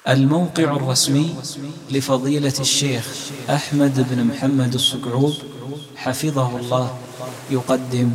الموقع الرسمي لفضيلة الشيخ أحمد بن محمد الصقعوب حفظه الله يقدم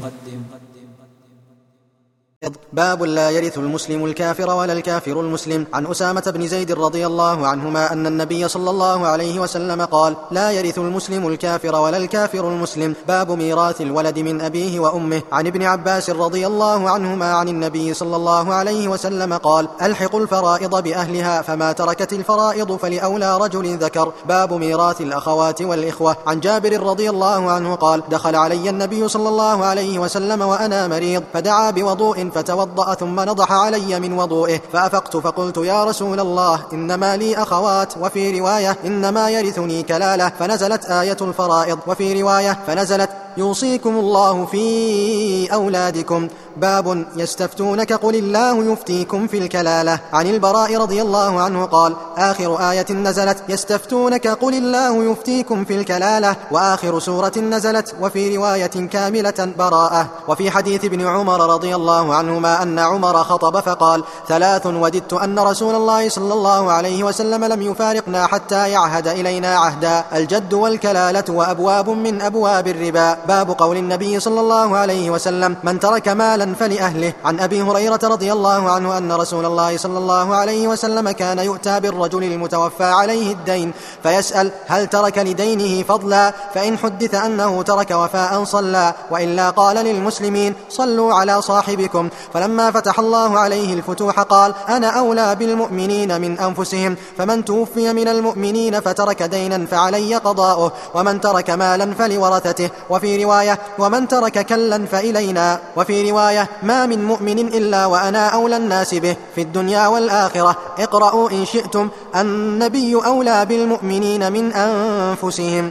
باب لا يرث المسلم الكافر ولا الكافر المسلم. عن أسامة بن زيد رضي الله عنهما أن النبي صلى الله عليه وسلم قال: لا يرث المسلم الكافر ولا الكافر المسلم. باب ميراث الولد من أبيه وأمه. عن ابن عباس رضي الله عنهما عن النبي صلى الله عليه وسلم قال: ألحقوا الفرائض بأهلها، فما تركت الفرائض فلأولى رجل ذكر. باب ميراث الأخوات والإخوة. عن جابر رضي الله عنه قال: دخل علي النبي صلى الله عليه وسلم وأنا مريض، فدعا بوضوء فتوضأ ثم نضح علي من وضوئه، فأفقت فقلت: يا رسول الله، إنما لي أخوات، وفي رواية: إنما يرثني كلالة، فنزلت آية الفرائض، وفي رواية: فنزلت: يوصيكم الله في أولادكم. باب يستفتونك قل الله يفتيكم في الكلالة. عن البراء رضي الله عنه قال: آخر آية نزلت يستفتونك قل الله يفتيكم في الكلالة، وآخر سورة نزلت، وفي رواية كاملة براءة. وفي حديث ابن عمر رضي الله عنهما أن عمر خطب فقال: ثلاث وددت أن رسول الله صلى الله عليه وسلم لم يفارقنا حتى يعهد إلينا عهدا: الجد والكلالة وأبواب من أبواب الربا. باب قول النبي صلى الله عليه وسلم: من ترك مالا فلأهله. عن أبي هريرة رضي الله عنه أن رسول الله صلى الله عليه وسلم كان يؤتى بالرجل المتوفى عليه الدين فيسأل: هل ترك لدينه فضلا؟ فإن حدث أنه ترك وفاء صلى، وإلا قال للمسلمين: صلوا على صاحبكم. فلما فتح الله عليه الفتوح قال: أنا أولى بالمؤمنين من أنفسهم، فمن توفي من المؤمنين فترك دينا فعلي قضاؤه، ومن ترك مالا فلورثته. وفي رواية: ومن ترك كلا فإلينا. وفي رواية: ما من مؤمن إلا وأنا أولى الناس به في الدنيا والآخرة. اقرأوا إن شئتم: النبي أولى بالمؤمنين من أنفسهم.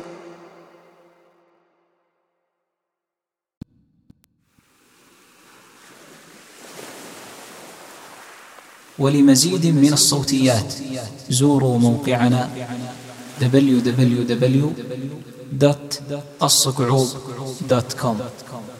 ولمزيد من الصوتيات زوروا موقعنا www.الصقعوب.com.